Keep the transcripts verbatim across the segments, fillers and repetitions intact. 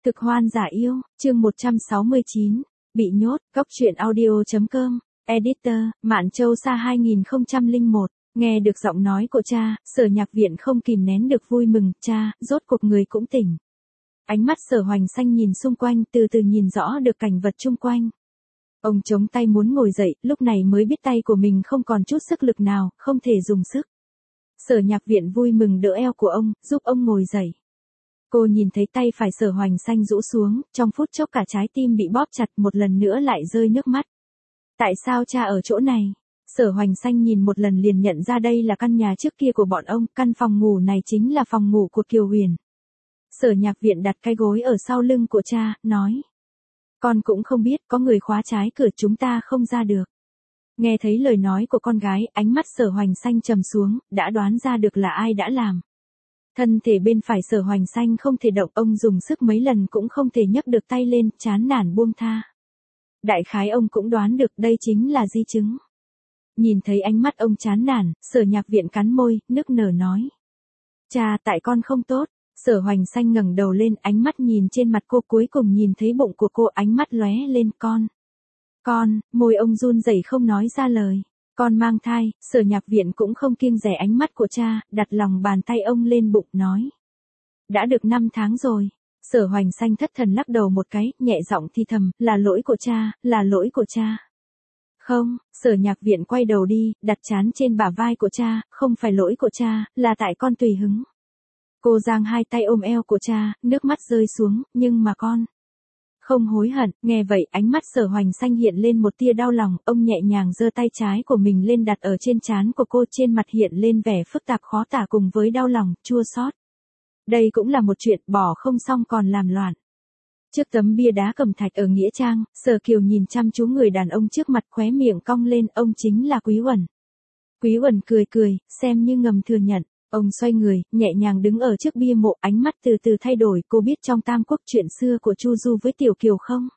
Cực hoan giả yêu, chương một trăm sáu mươi chín, bị nhốt, góc truyện audio.com, editor, Mạn Châu Sa hai không không một, nghe được giọng nói của cha, Sở Nhạc Viện không kìm nén được vui mừng, cha, rốt cuộc người cũng tỉnh. Ánh mắt Sở Hoành Xanh nhìn xung quanh, từ từ nhìn rõ được cảnh vật chung quanh. Ông chống tay muốn ngồi dậy, lúc này mới biết tay của mình không còn chút sức lực nào, không thể dùng sức. Sở Nhạc Viện vui mừng đỡ eo của ông, giúp ông ngồi dậy. Cô nhìn thấy tay phải Sở Hoành Xanh rũ xuống, trong phút chốc cả trái tim bị bóp chặt, một lần nữa lại rơi nước mắt. Tại sao cha ở chỗ này? Sở Hoành Xanh nhìn một lần liền nhận ra đây là căn nhà trước kia của bọn ông, căn phòng ngủ này chính là phòng ngủ của Kiều Huyền. Sở Nhạc Viện đặt cái gối ở sau lưng của cha, nói. Con cũng không biết, có người khóa trái cửa, chúng ta không ra được. Nghe thấy lời nói của con gái, ánh mắt Sở Hoành Xanh trầm xuống, đã đoán ra được là ai đã làm. Thân thể bên phải Sở Hoành Xanh không thể động, ông dùng sức mấy lần cũng không thể nhấc được tay lên, chán nản buông tha. Đại khái ông cũng đoán được đây chính là di chứng. Nhìn thấy ánh mắt ông chán nản, Sở Nhạc Viện cắn môi, nức nở nói. Cha, tại con không tốt. Sở Hoành Xanh ngẩng đầu lên, ánh mắt nhìn trên mặt cô, cuối cùng nhìn thấy bụng của cô, ánh mắt lóe lên, con. Con, môi ông run rẩy không nói ra lời. Con mang thai. Sở Nhạc Viện cũng không kiêng dè ánh mắt của cha, đặt lòng bàn tay ông lên bụng, nói. Đã được năm tháng rồi. Sở Hoành Xanh thất thần lắc đầu một cái, nhẹ giọng thì thầm, là lỗi của cha, là lỗi của cha. Không, Sở Nhạc Viện quay đầu đi, đặt trán trên bả vai của cha, không phải lỗi của cha, là tại con tùy hứng. Cô giang hai tay ôm eo của cha, nước mắt rơi xuống, nhưng mà con. Không hối hận. Nghe vậy, ánh mắt Sở Hoành Xanh hiện lên một tia đau lòng, ông nhẹ nhàng giơ tay trái của mình lên đặt ở trên trán của cô, trên mặt hiện lên vẻ phức tạp khó tả cùng với đau lòng, chua xót. Đây cũng là một chuyện, bỏ không xong còn làm loạn. Trước tấm bia đá cẩm thạch ở Nghĩa Trang, Sở Kiều nhìn chăm chú người đàn ông trước mặt, khóe miệng cong lên, ông chính là Quý Uẩn. Quý Uẩn cười cười, xem như ngầm thừa nhận. Ông xoay người, nhẹ nhàng đứng ở trước bia mộ, ánh mắt từ từ thay đổi, cô biết trong Tam Quốc chuyện xưa của Chu Du với Tiểu Kiều không?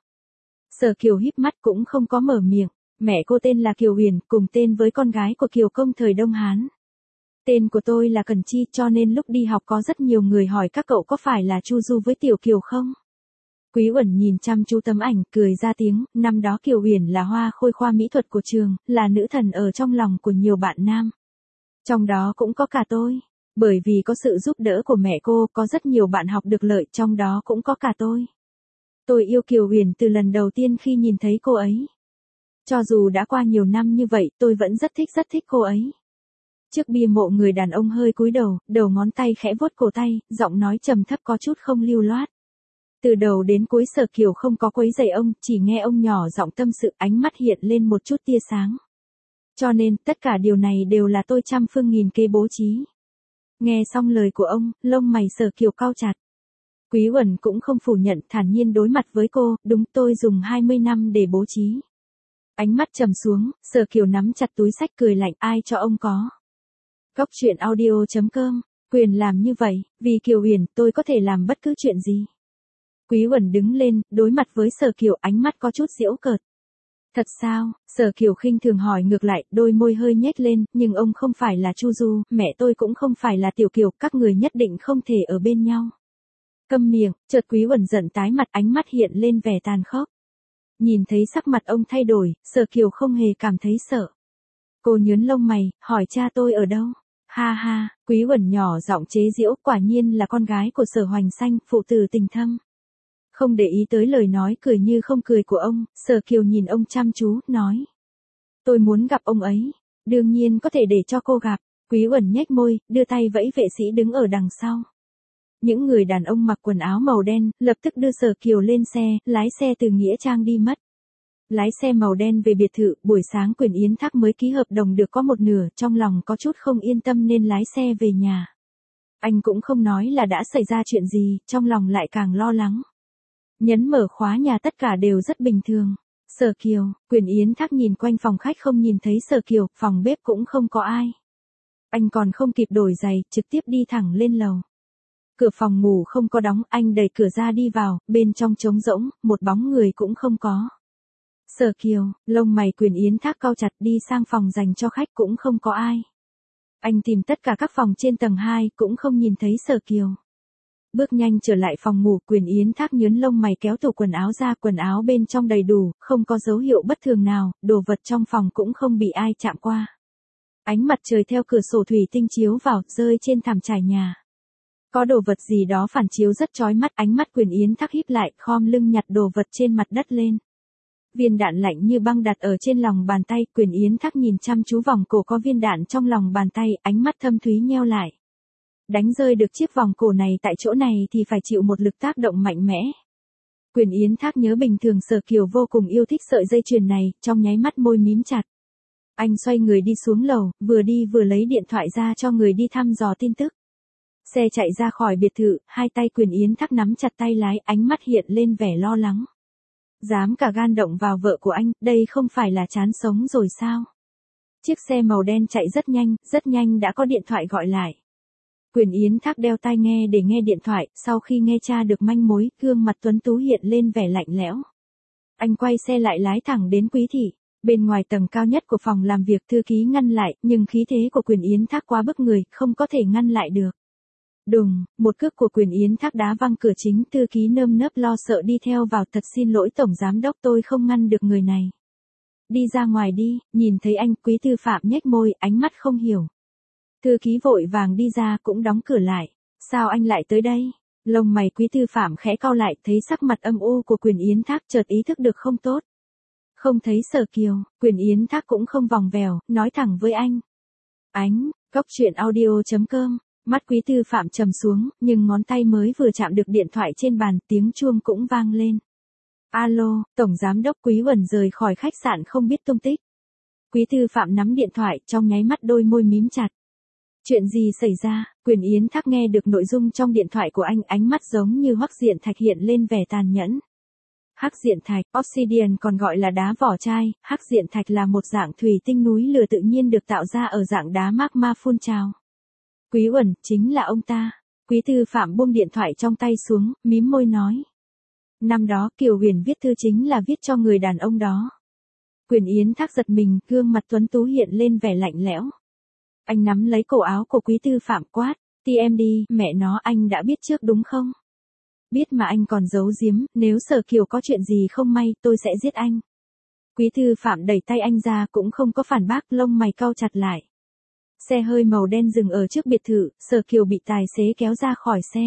Sở Kiều híp mắt cũng không có mở miệng, mẹ cô tên là Kiều Huyền, cùng tên với con gái của Kiều Công thời Đông Hán. Tên của tôi là Cần Chi, cho nên lúc đi học có rất nhiều người hỏi các cậu có phải là Chu Du với Tiểu Kiều không? Quý Uẩn nhìn chăm chú tấm ảnh, cười ra tiếng, năm đó Kiều Huyền là hoa khôi khoa mỹ thuật của trường, là nữ thần ở trong lòng của nhiều bạn nam. Trong đó cũng có cả tôi. Bởi vì có sự giúp đỡ của mẹ cô, có rất nhiều bạn học được lợi, trong đó cũng có cả tôi. Tôi yêu Kiều Huyền từ lần đầu tiên khi nhìn thấy cô ấy. Cho dù đã qua nhiều năm như vậy, tôi vẫn rất thích rất thích cô ấy. Trước bia mộ, người đàn ông hơi cúi đầu, đầu ngón tay khẽ vuốt cổ tay, giọng nói trầm thấp có chút không lưu loát. Từ đầu đến cuối Sở Kiều không có quấy rầy ông, chỉ nghe ông nhỏ giọng tâm sự, ánh mắt hiện lên một chút tia sáng. Cho nên, tất cả điều này đều là tôi trăm phương nghìn kế bố trí. Nghe xong lời của ông, lông mày Sở Kiều cau chặt. Quý Uẩn cũng không phủ nhận, thản nhiên đối mặt với cô, đúng, tôi dùng hai mươi năm để bố trí. Ánh mắt trầm xuống, Sở Kiều nắm chặt túi xách cười lạnh, ai cho ông có. Góc truyện audio.com, quyền làm như vậy, vì Kiều Huyền, tôi có thể làm bất cứ chuyện gì. Quý Uẩn đứng lên, đối mặt với Sở Kiều, ánh mắt có chút giễu cợt. Thật sao? Sở Kiều khinh thường hỏi ngược lại, đôi môi hơi nhếch lên, nhưng ông không phải là Chu Du, mẹ tôi cũng không phải là Tiểu Kiều, các người nhất định không thể ở bên nhau. Câm miệng. Chợt Quý Uẩn giận tái mặt, ánh mắt hiện lên vẻ tàn khốc. Nhìn thấy sắc mặt ông thay đổi, Sở Kiều không hề cảm thấy sợ. Cô nhướng lông mày, hỏi cha tôi ở đâu? Ha ha, Quý Uẩn nhỏ giọng chế giễu, quả nhiên là con gái của Sở Hoành Xanh, phụ tử tình thâm. Không để ý tới lời nói cười như không cười của ông, Sở Kiều nhìn ông chăm chú, nói. Tôi muốn gặp ông ấy, đương nhiên có thể để cho cô gặp. Quý Uẩn nhếch môi, đưa tay vẫy vệ sĩ đứng ở đằng sau. Những người đàn ông mặc quần áo màu đen, lập tức đưa Sở Kiều lên xe, lái xe từ Nghĩa Trang đi mất. Lái xe màu đen về biệt thự, buổi sáng Quyền Yến Thác mới ký hợp đồng được có một nửa, trong lòng có chút không yên tâm nên lái xe về nhà. Anh cũng không nói là đã xảy ra chuyện gì, trong lòng lại càng lo lắng. Nhấn mở khóa nhà, tất cả đều rất bình thường. Sở Kiều, Quyền Yến Thác nhìn quanh phòng khách không nhìn thấy Sở Kiều, phòng bếp cũng không có ai. Anh còn không kịp đổi giày, trực tiếp đi thẳng lên lầu. Cửa phòng ngủ không có đóng, anh đẩy cửa ra đi vào, bên trong trống rỗng, một bóng người cũng không có. Sở Kiều, lông mày Quyền Yến Thác cau chặt, đi sang phòng dành cho khách cũng không có ai. Anh tìm tất cả các phòng trên tầng hai, cũng không nhìn thấy Sở Kiều. Bước nhanh trở lại phòng ngủ, Quyền Yến Thác nhớn lông mày kéo tủ quần áo ra, quần áo bên trong đầy đủ, không có dấu hiệu bất thường nào, đồ vật trong phòng cũng không bị ai chạm qua. Ánh mặt trời theo cửa sổ thủy tinh chiếu vào, rơi trên thảm trải nhà. Có đồ vật gì đó phản chiếu rất chói mắt, ánh mắt Quyền Yến Thác híp lại, khom lưng nhặt đồ vật trên mặt đất lên. Viên đạn lạnh như băng đặt ở trên lòng bàn tay, Quyền Yến Thác nhìn chăm chú vòng cổ có viên đạn trong lòng bàn tay, ánh mắt thâm thúy nheo lại. Đánh rơi được chiếc vòng cổ này tại chỗ này thì phải chịu một lực tác động mạnh mẽ. Quyền Yến Thác nhớ bình thường Sở Kiều vô cùng yêu thích sợi dây chuyền này, trong nháy mắt môi mím chặt. Anh xoay người đi xuống lầu, vừa đi vừa lấy điện thoại ra cho người đi thăm dò tin tức. Xe chạy ra khỏi biệt thự, hai tay Quyền Yến Thác nắm chặt tay lái, ánh mắt hiện lên vẻ lo lắng. Dám cả gan động vào vợ của anh, đây không phải là chán sống rồi sao? Chiếc xe màu đen chạy rất nhanh, rất nhanh đã có điện thoại gọi lại. Quyền Yến Thác đeo tai nghe để nghe điện thoại, sau khi nghe tra được manh mối, gương mặt tuấn tú hiện lên vẻ lạnh lẽo. Anh quay xe lại lái thẳng đến Quý thị. Bên ngoài tầng cao nhất của phòng làm việc thư ký ngăn lại, nhưng khí thế của Quyền Yến Thác quá bức người, không có thể ngăn lại được. Đùng, một cước của Quyền Yến Thác đá văng cửa chính, thư ký nơm nớp lo sợ đi theo vào, thật xin lỗi tổng giám đốc, tôi không ngăn được người này. Đi ra ngoài đi, nhìn thấy anh, Quý tư phạm nhếch môi, ánh mắt không hiểu. Thư ký vội vàng đi ra cũng đóng cửa lại. Sao anh lại tới đây? Lông mày Quý tư phạm khẽ cau lại, thấy sắc mặt âm u của Quyền Yến Thác chợt ý thức được không tốt. Không thấy Sở Kiều, Quyền Yến Thác cũng không vòng vèo, nói thẳng với anh. Ánh, góc truyện audio chấm com. Mắt Quý tư phạm trầm xuống, nhưng ngón tay mới vừa chạm được điện thoại trên bàn, tiếng chuông cũng vang lên. Alo, tổng giám đốc Quý Uẩn rời khỏi khách sạn không biết tung tích. Quý tư phạm nắm điện thoại, trong nháy mắt đôi môi mím chặt. Chuyện gì xảy ra? Quyền Yến Thác nghe được nội dung trong điện thoại của anh, ánh mắt giống như Hoắc Diện Thạch hiện lên vẻ tàn nhẫn. Hắc diện thạch, obsidian còn gọi là đá vỏ chai, hắc diện thạch là một dạng thủy tinh núi lửa tự nhiên được tạo ra ở dạng đá magma phun trào. Quý Uẩn, chính là ông ta. Quý tư phạm buông điện thoại trong tay xuống, mím môi nói. Năm đó Kiều Huyền viết thư chính là viết cho người đàn ông đó. Quyền Yến Thác giật mình, gương mặt tuấn tú hiện lên vẻ lạnh lẽo. Anh nắm lấy cổ áo của Quý tư phạm quát, ti em đi, mẹ nó, anh đã biết trước đúng không? Biết mà anh còn giấu giếm, nếu Sở Kiều có chuyện gì không may, tôi sẽ giết anh. Quý tư phạm đẩy tay anh ra cũng không có phản bác, lông mày cau chặt lại. Xe hơi màu đen dừng ở trước biệt thự, Sở Kiều bị tài xế kéo ra khỏi xe.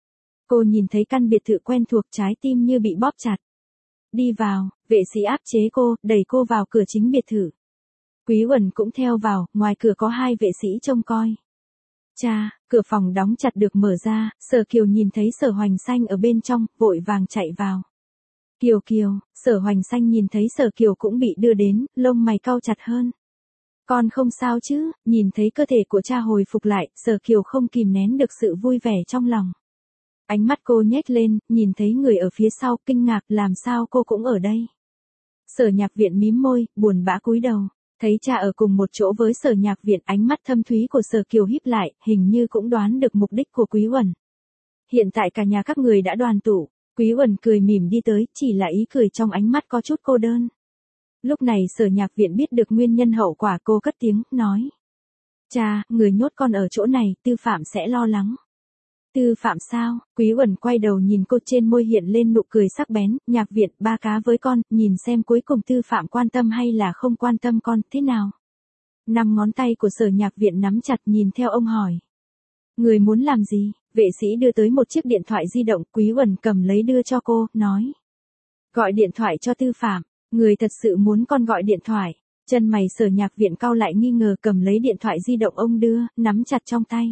Cô nhìn thấy căn biệt thự quen thuộc, trái tim như bị bóp chặt. Đi vào, vệ sĩ áp chế cô, đẩy cô vào cửa chính biệt thự. Quý Uẩn cũng theo vào, ngoài cửa có hai vệ sĩ trông coi. Cha, cửa phòng đóng chặt được mở ra, Sở Kiều nhìn thấy Sở Hoành Xanh ở bên trong, vội vàng chạy vào. Kiều Kiều, Sở Hoành Xanh nhìn thấy Sở Kiều cũng bị đưa đến, lông mày cau chặt hơn. Con không sao chứ? Nhìn thấy cơ thể của cha hồi phục lại, Sở Kiều không kìm nén được sự vui vẻ trong lòng. Ánh mắt cô nhếch lên, nhìn thấy người ở phía sau, kinh ngạc, làm sao cô cũng ở đây. Sở Nhạc Viện mím môi, buồn bã cúi đầu. Thấy cha ở cùng một chỗ với Sở Nhạc Viện, ánh mắt thâm thúy của Sở Kiều híp lại, hình như cũng đoán được mục đích của Quý Uẩn. Hiện tại cả nhà các người đã đoàn tụ. Quý Uẩn cười mỉm đi tới, chỉ là ý cười trong ánh mắt có chút cô đơn. Lúc này Sở Nhạc Viện biết được nguyên nhân hậu quả, cô cất tiếng, nói. Cha, người nhốt con ở chỗ này, Tư Phạm sẽ lo lắng. Tư Phạm sao? Quý Uẩn quay đầu nhìn cô, trên môi hiện lên nụ cười sắc bén. Nhạc Viện, ba cá với con, nhìn xem cuối cùng Tư Phạm quan tâm hay là không quan tâm con, thế nào? Năm ngón tay của Sở Nhạc Viện nắm chặt, nhìn theo ông hỏi. Người muốn làm gì? Vệ sĩ đưa tới một chiếc điện thoại di động, Quý Uẩn cầm lấy đưa cho cô, nói. Gọi điện thoại cho Tư Phạm. Người thật sự muốn con gọi điện thoại. Chân mày Sở Nhạc Viện cau lại nghi ngờ, cầm lấy điện thoại di động ông đưa, nắm chặt trong tay.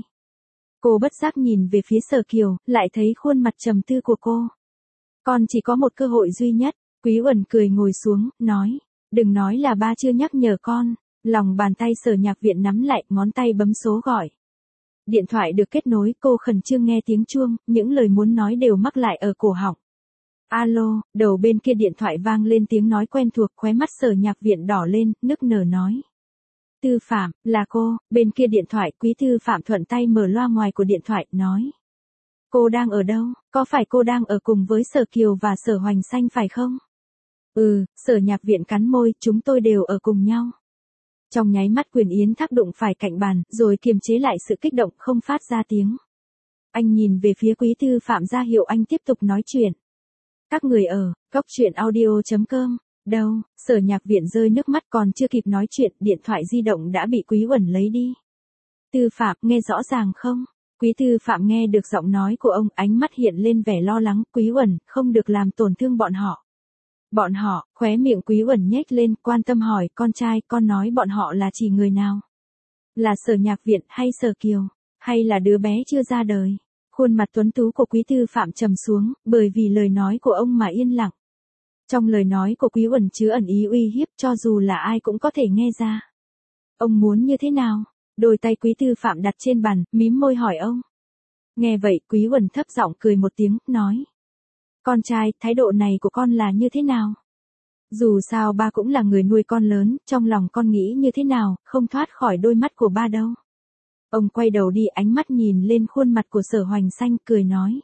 Cô bất giác nhìn về phía Sở Kiều, lại thấy khuôn mặt trầm tư của cô. Con chỉ có một cơ hội duy nhất. Quý Uẩn cười ngồi xuống, nói. Đừng nói là ba chưa nhắc nhở con. Lòng bàn tay Sở Nhạc Viện nắm lại, ngón tay bấm số gọi. Điện thoại được kết nối, cô khẩn trương nghe tiếng chuông, những lời muốn nói đều mắc lại ở cổ họng. Alo, đầu bên kia điện thoại vang lên tiếng nói quen thuộc, khóe mắt Sở Nhạc Viện đỏ lên, nức nở nói. Tư Phạm, là cô. Bên kia điện thoại, Quý Tư Phạm thuận tay mở loa ngoài của điện thoại, nói. Cô đang ở đâu? Có phải cô đang ở cùng với Sở Kiều và Sở Hoành Xanh phải không? Ừ, Sở Nhạc Viện cắn môi, chúng tôi đều ở cùng nhau. Trong nháy mắt Quyền Yến Thác đụng phải cạnh bàn, rồi kiềm chế lại sự kích động, không phát ra tiếng. Anh nhìn về phía Quý Tư Phạm ra hiệu anh tiếp tục nói chuyện. Các người ở, góc chuyện audio.com, đâu, Sở Nhạc Viện rơi nước mắt còn chưa kịp nói chuyện, điện thoại di động đã bị Quý Uẩn lấy đi. Tư Phạm, nghe rõ ràng không? Quý Tư Phạm nghe được giọng nói của ông, ánh mắt hiện lên vẻ lo lắng, Quý Uẩn, không được làm tổn thương bọn họ. Bọn họ, khóe miệng Quý Uẩn nhếch lên, quan tâm hỏi, con trai, con nói bọn họ là chỉ người nào? Là Sở Nhạc Viện hay Sở Kiều? Hay là đứa bé chưa ra đời? Khuôn mặt tuấn tú của Quý Tư Phạm trầm xuống, bởi vì lời nói của ông mà yên lặng. Trong lời nói của Quý Uẩn chứa ẩn ý uy hiếp, cho dù là ai cũng có thể nghe ra. Ông muốn như thế nào? Đôi tay Quý Tư Phạm đặt trên bàn, mím môi hỏi ông. Nghe vậy, Quý Uẩn thấp giọng cười một tiếng, nói. Con trai, thái độ này của con là như thế nào? Dù sao ba cũng là người nuôi con lớn, trong lòng con nghĩ như thế nào, không thoát khỏi đôi mắt của ba đâu. Ông quay đầu đi, ánh mắt nhìn lên khuôn mặt của Sở Hoành Xanh, cười nói.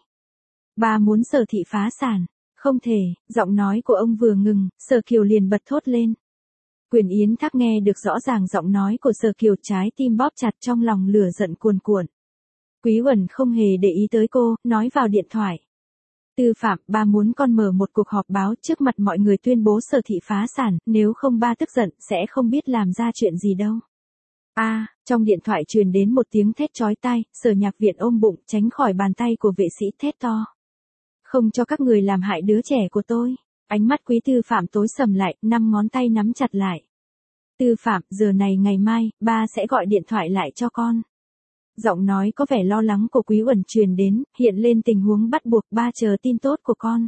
Ba muốn Sở thị phá sản. Không thể, giọng nói của ông vừa ngừng, Sở Kiều liền bật thốt lên. Quyền Yến Thác nghe được rõ ràng giọng nói của Sở Kiều, trái tim bóp chặt, trong lòng lửa giận cuồn cuộn. Quý Uẩn không hề để ý tới cô, nói vào điện thoại. Tư Phạm, ba muốn con mở một cuộc họp báo trước mặt mọi người tuyên bố Sở thị phá sản, nếu không ba tức giận, sẽ không biết làm ra chuyện gì đâu. A, à, trong điện thoại truyền đến một tiếng thét chói tai, Sở Nhạc Viện ôm bụng, tránh khỏi bàn tay của vệ sĩ, thét to. Không cho các người làm hại đứa trẻ của tôi. Ánh mắt Quý Tư Phạm tối sầm lại, năm ngón tay nắm chặt lại. Tư Phạm, giờ này ngày mai, ba sẽ gọi điện thoại lại cho con. Giọng nói có vẻ lo lắng của Quý Uẩn truyền đến, hiện lên tình huống bắt buộc, ba chờ tin tốt của con.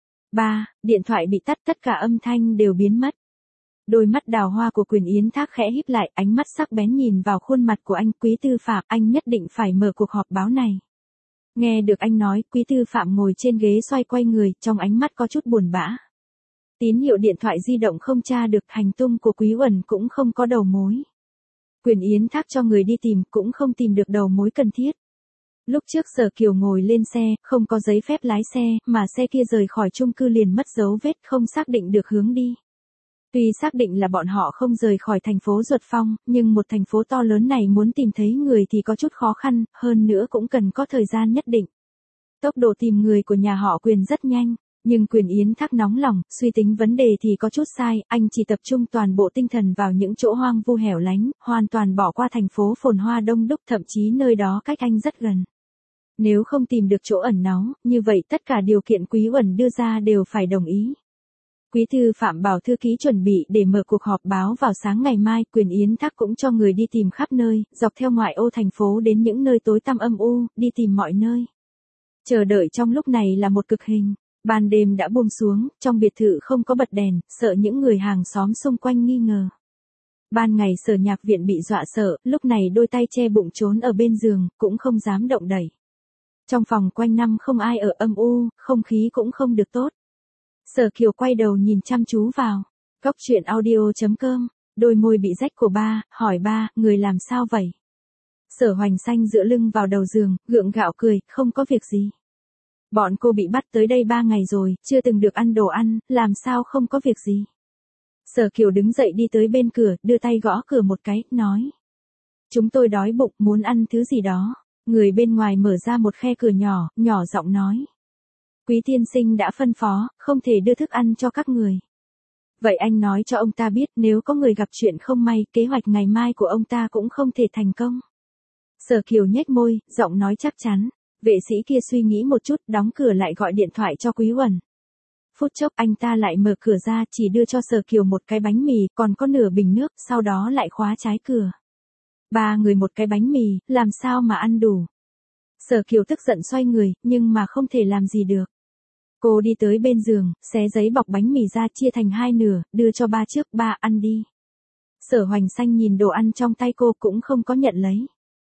Ba, điện thoại bị tắt, tất cả âm thanh đều biến mất. Đôi mắt đào hoa của Quyền Yến Thác khẽ híp lại, ánh mắt sắc bén nhìn vào khuôn mặt của anh. Quý Tư Phạm, anh nhất định phải mở cuộc họp báo này. Nghe được anh nói, Quý Tư Phạm ngồi trên ghế xoay quay người, trong ánh mắt có chút buồn bã. Tín hiệu điện thoại di động không tra được, hành tung của Quý Uẩn cũng không có đầu mối. Quyền Yến Thác cho người đi tìm, cũng không tìm được đầu mối cần thiết. Lúc trước Sở Kiều ngồi lên xe, không có giấy phép lái xe, mà xe kia rời khỏi chung cư liền mất dấu vết, không xác định được hướng đi. Tuy xác định là bọn họ không rời khỏi thành phố Duật Phong, nhưng một thành phố to lớn này muốn tìm thấy người thì có chút khó khăn, hơn nữa cũng cần có thời gian nhất định. Tốc độ tìm người của nhà họ Quyền rất nhanh, nhưng Quyền Yến Thác nóng lòng, suy tính vấn đề thì có chút sai, anh chỉ tập trung toàn bộ tinh thần vào những chỗ hoang vu hẻo lánh, hoàn toàn bỏ qua thành phố phồn hoa đông đúc, thậm chí nơi đó cách anh rất gần. Nếu không tìm được chỗ ẩn náu, như vậy tất cả điều kiện Quý Uẩn đưa ra đều phải đồng ý. Quý Tư Phạm bảo thư ký chuẩn bị để mở cuộc họp báo vào sáng ngày mai, Quyền Yến Thác cũng cho người đi tìm khắp nơi, dọc theo ngoại ô thành phố đến những nơi tối tăm âm u, đi tìm mọi nơi. Chờ đợi trong lúc này là một cực hình, ban đêm đã buông xuống, trong biệt thự không có bật đèn, sợ những người hàng xóm xung quanh nghi ngờ. Ban ngày Sở Nhạc Viện bị dọa sợ, lúc này đôi tay che bụng trốn ở bên giường, cũng không dám động đẩy. Trong phòng quanh năm không ai ở, âm u, không khí cũng không được tốt. Sở Kiều quay đầu nhìn chăm chú vào. Góc chuyện audio.com, đôi môi bị rách của ba, hỏi ba, người làm sao vậy? Sở Hoành Xanh dựa lưng vào đầu giường, gượng gạo cười, không có việc gì. Bọn cô bị bắt tới đây ba ngày rồi, chưa từng được ăn đồ ăn, làm sao không có việc gì? Sở Kiều đứng dậy đi tới bên cửa, đưa tay gõ cửa một cái, nói. Chúng tôi đói bụng, muốn ăn thứ gì đó. Người bên ngoài mở ra một khe cửa nhỏ, nhỏ giọng nói. Quý tiên sinh đã phân phó, không thể đưa thức ăn cho các người. Vậy anh nói cho ông ta biết, nếu có người gặp chuyện không may, kế hoạch ngày mai của ông ta cũng không thể thành công. Sở Kiều nhếch môi, giọng nói chắc chắn. Vệ sĩ kia suy nghĩ một chút, đóng cửa lại gọi điện thoại cho Quý Uẩn. Phút chốc anh ta lại mở cửa ra, chỉ đưa cho Sở Kiều một cái bánh mì, còn có nửa bình nước, sau đó lại khóa trái cửa. Ba người một cái bánh mì, làm sao mà ăn đủ. Sở Kiều tức giận xoay người, nhưng mà không thể làm gì được. Cô đi tới bên giường, xé giấy bọc bánh mì ra chia thành hai nửa, đưa cho ba trước, ba ăn đi. Sở Hoành Xanh nhìn đồ ăn trong tay cô cũng không có nhận lấy.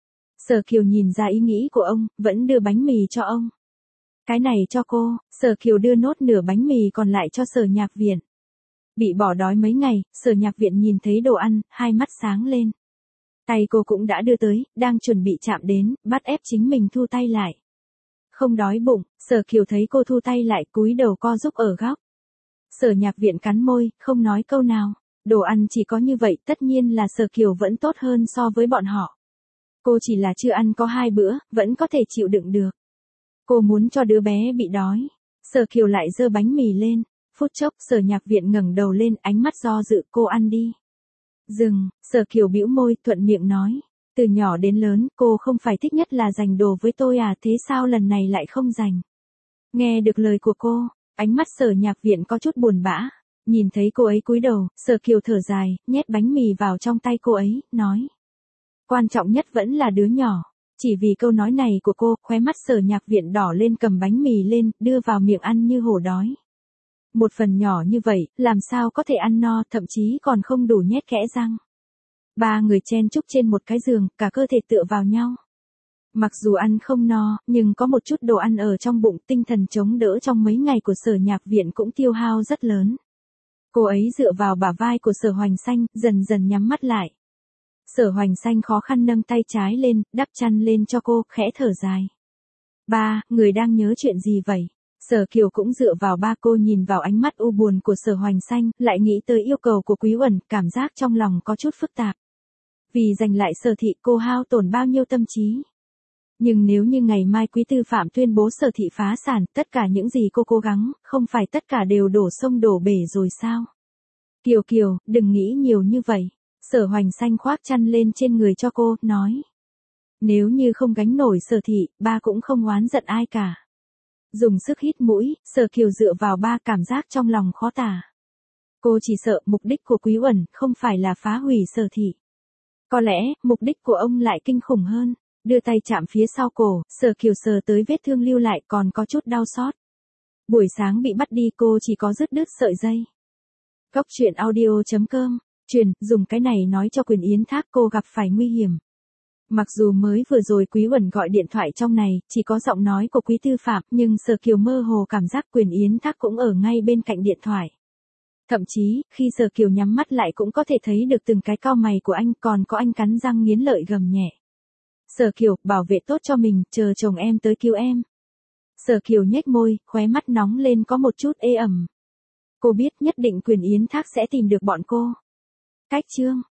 Sở Kiều nhìn ra ý nghĩ của ông, vẫn đưa bánh mì cho ông. Cái này cho cô, Sở Kiều đưa nốt nửa bánh mì còn lại cho Sở Nhạc Viện. Bị bỏ đói mấy ngày, Sở Nhạc Viện nhìn thấy đồ ăn, hai mắt sáng lên. Tay cô cũng đã đưa tới, đang chuẩn bị chạm đến, bắt ép chính mình thu tay lại. Không đói bụng, Sở Kiều thấy cô thu tay lại, cúi đầu co giúp ở góc. Sở Nhạc Viện cắn môi, không nói câu nào. Đồ ăn chỉ có như vậy, tất nhiên là Sở Kiều vẫn tốt hơn so với bọn họ. Cô chỉ là chưa ăn có hai bữa, vẫn có thể chịu đựng được. Cô muốn cho đứa bé bị đói. Sở Kiều lại giơ bánh mì lên. Phút chốc Sở Nhạc Viện ngẩng đầu lên, ánh mắt do dự, cô ăn đi. Dừng, Sở Kiều bĩu môi, thuận miệng nói. Từ nhỏ đến lớn, cô không phải thích nhất là giành đồ với tôi à, thế sao lần này lại không giành? Nghe được lời của cô, ánh mắt Sở Nhạc Viện có chút buồn bã. Nhìn thấy cô ấy cúi đầu, Sở Kiều thở dài, nhét bánh mì vào trong tay cô ấy, nói. Quan trọng nhất vẫn là đứa nhỏ. Chỉ vì câu nói này của cô, khóe mắt Sở Nhạc Viện đỏ lên, cầm bánh mì lên, đưa vào miệng ăn như hổ đói. Một phần nhỏ như vậy, làm sao có thể ăn no, thậm chí còn không đủ nhét kẽ răng. Ba người chen chúc trên một cái giường, cả cơ thể tựa vào nhau. Mặc dù ăn không no, nhưng có một chút đồ ăn ở trong bụng, tinh thần chống đỡ trong mấy ngày của Sở Nhạc Viện cũng tiêu hao rất lớn. Cô ấy dựa vào bả vai của Sở Hoành Xanh, dần dần nhắm mắt lại. Sở Hoành Xanh khó khăn nâng tay trái lên, đắp chăn lên cho cô, khẽ thở dài. Ba, người đang nhớ chuyện gì vậy? Sở Kiều cũng dựa vào ba, cô nhìn vào ánh mắt u buồn của Sở Hoành Xanh, lại nghĩ tới yêu cầu của Quý Uẩn, cảm giác trong lòng có chút phức tạp. Vì giành lại Sở thị, cô hao tổn bao nhiêu tâm trí. Nhưng nếu như ngày mai Quý Tư Phạm tuyên bố Sở thị phá sản, tất cả những gì cô cố gắng, không phải tất cả đều đổ sông đổ bể rồi sao? Kiều Kiều, đừng nghĩ nhiều như vậy. Sở Hoành Xanh khoác chăn lên trên người cho cô, nói. Nếu như không gánh nổi Sở thị, ba cũng không oán giận ai cả. Dùng sức hít mũi, Sở Kiều dựa vào ba, cảm giác trong lòng khó tả. Cô chỉ sợ mục đích của Quý Uẩn không phải là phá hủy Sở thị. Có lẽ, mục đích của ông lại kinh khủng hơn. Đưa tay chạm phía sau cổ, Sở Kiều sờ tới vết thương lưu lại, còn có chút đau xót. Buổi sáng bị bắt đi, cô chỉ có rứt đứt sợi dây. Góc truyện audio chấm com, truyền, dùng cái này nói cho Quyền Yến Thác cô gặp phải nguy hiểm. Mặc dù mới vừa rồi Quý Uẩn gọi điện thoại trong này, chỉ có giọng nói của Quý Tư Phạm, nhưng Sở Kiều mơ hồ cảm giác Quyền Yến Thác cũng ở ngay bên cạnh điện thoại. Thậm chí, khi Sở Kiều nhắm mắt lại cũng có thể thấy được từng cái cau mày của anh, còn có anh cắn răng nghiến lợi gầm nhẹ. Sở Kiều, bảo vệ tốt cho mình, chờ chồng em tới cứu em. Sở Kiều nhếch môi, khóe mắt nóng lên có một chút ê ẩm. Cô biết nhất định Quyền Yến Thác sẽ tìm được bọn cô. Cách chương